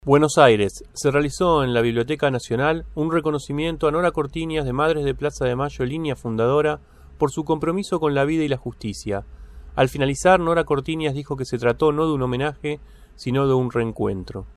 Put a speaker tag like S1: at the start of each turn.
S1: Buenos Aires. Se realizó en la Biblioteca Nacional un reconocimiento a Nora Cortiñas de Madres de Plaza de Mayo, línea fundadora, por su compromiso con la vida y la justicia. Al finalizar, Nora Cortiñas dijo que se trató no de un homenaje, sino de un reencuentro.